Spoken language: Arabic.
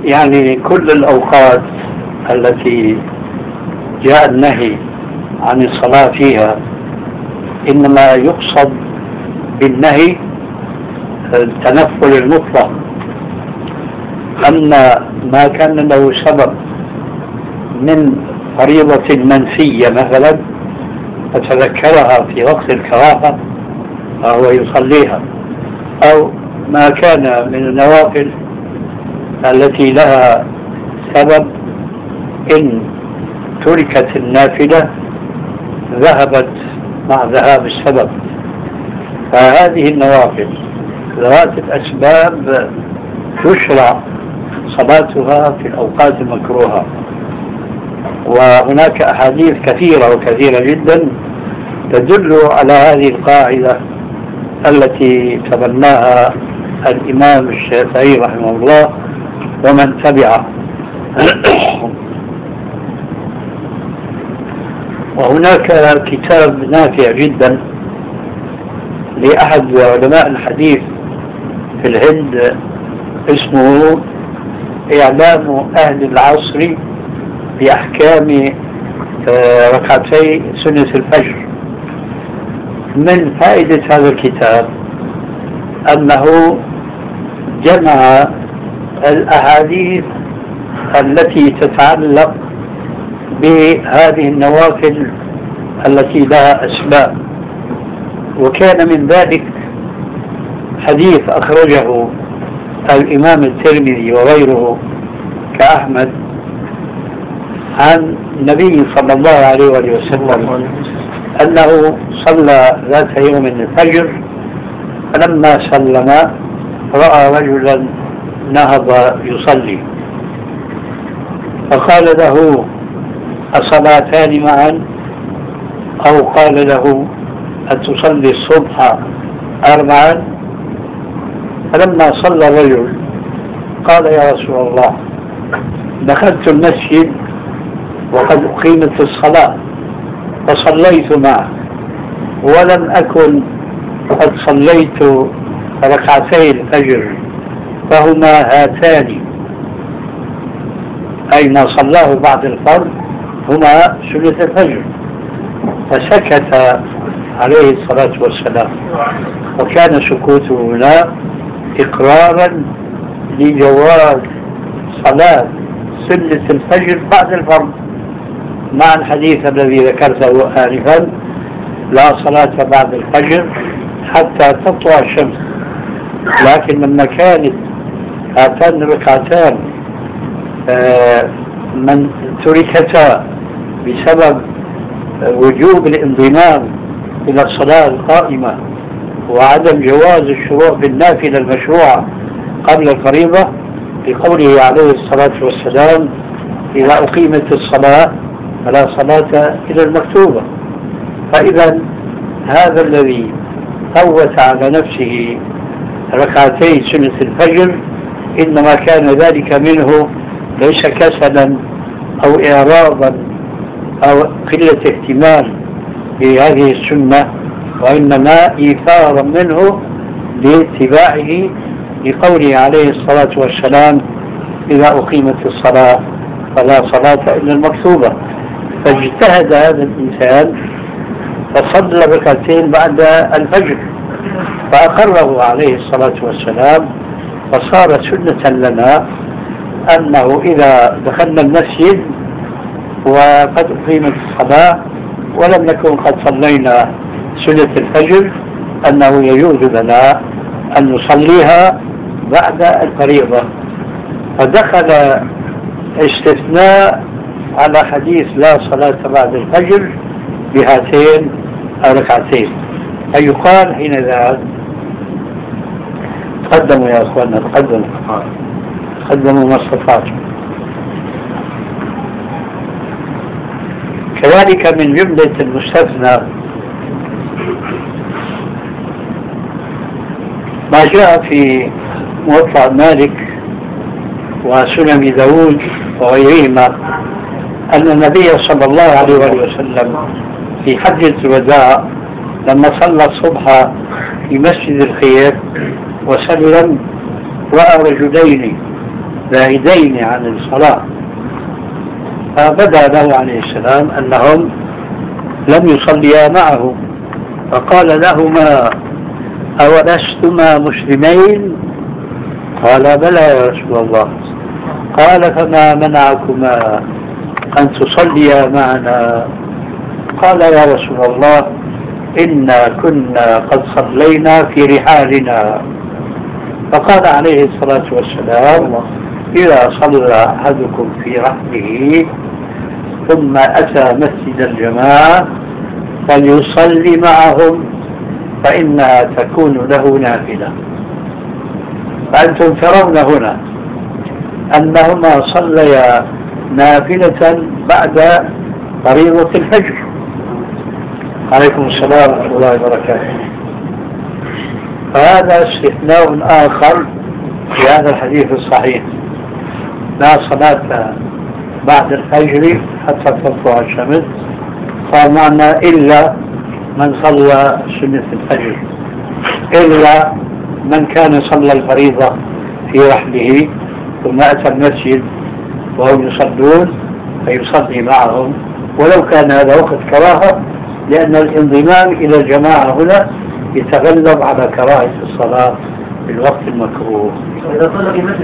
يعني كل الأوقات التي جاء النهي عن الصلاة فيها إنما يقصد بالنهي التنفل المطلق. أما ما كان له سبب من فريضة منسية مثلا فتذكرها في وقت الكراهة فهو يصليها، أو ما كان من النوافل التي لها سبب إن تركت النافلة ذهبت مع ذهاب السبب. فهذه النوافل ذوات الأسباب تشرع صلاتها في الأوقات المكروهة. وهناك أحاديث كثيرة وكثيرة جدا تدل على هذه القاعدة التي تبناها الإمام الشافعي رحمه الله ومن تبعه. وهناك كتاب نافع جدا لأحد علماء الحديث في الهند اسمه إعلام أهل العصر بأحكام ركعتي سنة الفجر. من فائدة هذا الكتاب أنه جمع الأحاديث التي تتعلق بهذه النوافل التي لها أسباب، وكان من ذلك حديث أخرجه الإمام الترمذي وغيره كأحمد عن النبي صلى الله عليه وسلم أنه صلى ذات يوم الفجر، فلما سلم رأى رجلا نهض يصلي فقال له أصلاتان معا؟ أو قال له أتصلي الصبح أربعا؟ فلما صلى الرجل قال يا رسول الله دخلت المسجد وقد أقيمت الصلاة فصليت معه ولم أكن قد صليت ركعتي الفجر فهما هاتان، أي ما صلاه بعد الفرض هما سنة الفجر. فسكت عليه الصلاة والسلام، وكان سكوته هنا إقرارا لجواز صلاة سنة الفجر بعد الفرض، مع الحديث الذي ذكرته آنفا لا صلاة بعد الفجر حتى تطلع الشمس. لكن لما كانت هاتان الركعتان من تركتا بسبب وجوب الانضمام إلى الصلاة القائمة وعدم جواز الشروع بالنافلة المشروعة قبل الفريضة، لقوله عليه الصلاة والسلام إذا أقيمت الصلاة فلا صلاة إلى المكتوبة. فإذا هذا الذي فوت على نفسه ركعتي سنة الفجر إنما كان ذلك منه ليس كسلا أو إعراضا أو قلة اهتمام بهذه السنة، وإنما إيثارا منه لاتباعه لقوله عليه الصلاة والسلام إذا أقيمت الصلاة فلا صلاة إلا المكتوبة. فاجتهد هذا الإنسان فصلى ركعتين بعد الفجر فأقره عليه الصلاة والسلام، فصار سنة لنا أنه إذا دخلنا المسجد وقد أقيمت الصلاة ولم نكن قد صلينا سنة الفجر أنه يجوز لنا أن نصليها بعد الفريضة. فدخل استثناء على حديث لا صلاة بعد الفجر بهاتين الركعتين، فيقال حين ذاك تقدموا يا أخواننا تقدموا ما استطعتم. كذلك من جملة المستثنى ما جاء في موطأ مالك وسنن داود وغيرهما أن النبي صلى الله عليه وسلم في حجة الوداع لما صلى الصبح في مسجد الخير وسلم رأى رجلين بعيدين عن الصلاة. فبدا له عليه السلام أنهم لم يصليا معه، فقال لهما: أولستما مسلمين؟ قال: بلى يا رسول الله. قال: فما منعكما أن تصليا معنا؟ قال: يا رسول الله، إنا كنا قد صلينا في رحالنا. فقال عليه الصلاة والسلام: إذا صلى أحدكم في رحله ثم أتى مسجد الجماعة فليصلي معهم فإنها تكون له نافلة. فأنتم ترون هنا أنهما صليا نافلة بعد فريضة الفجر. عليكم السلام ورحمة الله وبركاته. فهذا استثناء آخر في هذا الحديث الصحيح: لا صلاة بعد الفجر حتى تطلع الشمس. قال معنا: إلا من صلى سنة الفجر، إلا من كان صلى الفريضة في رحله ثم أتى المسجد وهم يصلون فيصلي معهم، ولو كان هذا وقت كراهة، لأن الانضمام إلى الجماعة هنا يتغلب على كراهة الصلاة في الوقت المكروه.